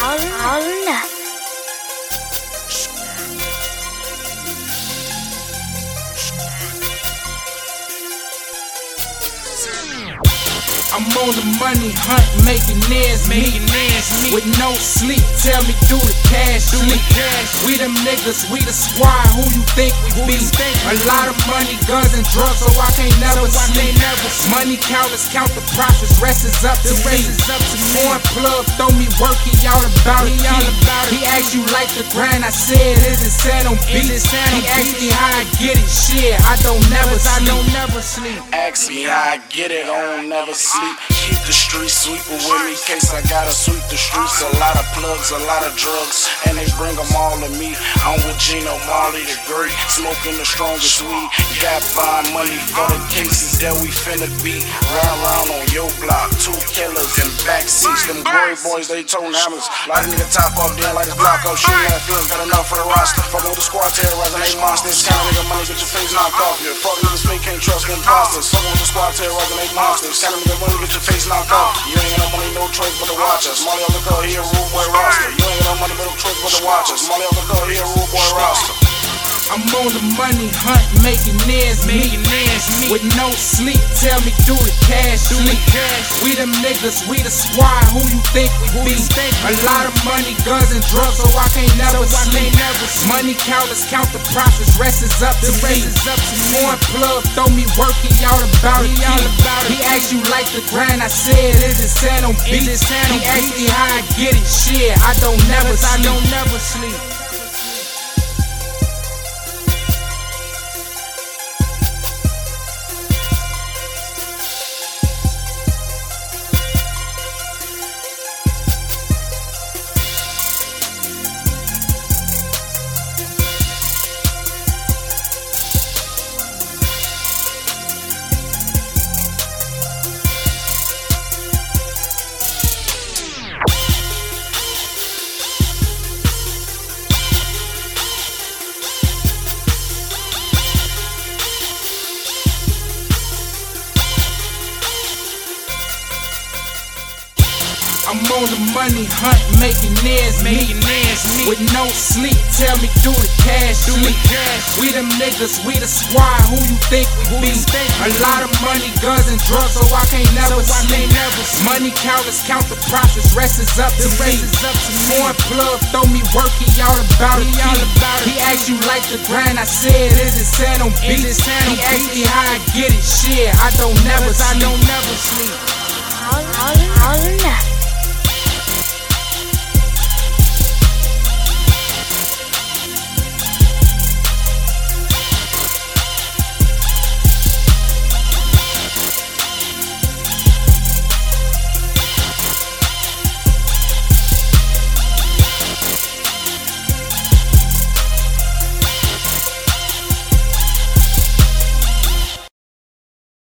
I'm on the money hunt, making ends meet. With no sleep, tell me do the cash sleep. We them niggas, we the squad, who you think we be? A lot of money, guns and drugs, so I can't never sleep. Money counters count the profits, rest is up to me. Foreign plug, throw me work, he all about it. He asked you like the grind, I said is it sad on beat. He asked me how I get it, shit, I don't never sleep. Ask me how I get it, I don't never sleep. Keep the street sweeper with me, case I gotta sweep the streets. A lot of plugs, a lot of drugs, and they bring them all to me. I'm with Gino Marley the Great, smoking the strongest weed. Got buying money for the cases that we finna be. Ride around on your block, 2 killers in backseats. Them glory boys, they tone hammers. Light a nigga top off, then light his block up. Shooting at fields, got enough for the roster. Fucking with the squad, terrorizing they monsters. Counting nigga money, get your face knocked off. Yeah, fuck niggas, fake, can't trust imposters. Fucking with the squad, terrorizing they monsters. Counting nigga money, get your face knocked off. You ain't got no money, no choice but to watch us. Molly on the cut, he a rude boy roster. You ain't got no money, no choice but to watch us. Molly on the cut, he a rude boy roster. I'm on the money hunt, making ends meet. With no sleep, tell me do the cash sleep. We them niggas, we the squad, who you think we be? A lot of money, guns and drugs, so I can't never sleep. Money counters count the profits, rest is up to me. Foreign plug, throw me work, he all about it. He asked you like the grind, I said is it sad on beat. He asked me how I get it, shit, I don't never sleep. I'm on the money hunt, making ends meet. With no sleep, tell me do the cash sleep. We them niggas, we the squad, who you think we be? A lot of money, guns and drugs, so I can't never sleep. Money counters count the profits, rest is up to me. Foreign plug, throw me work, he all about it. He asked you like the grind, I said is it sad on beat. He asked me how I get it, shit, I don't never sleep.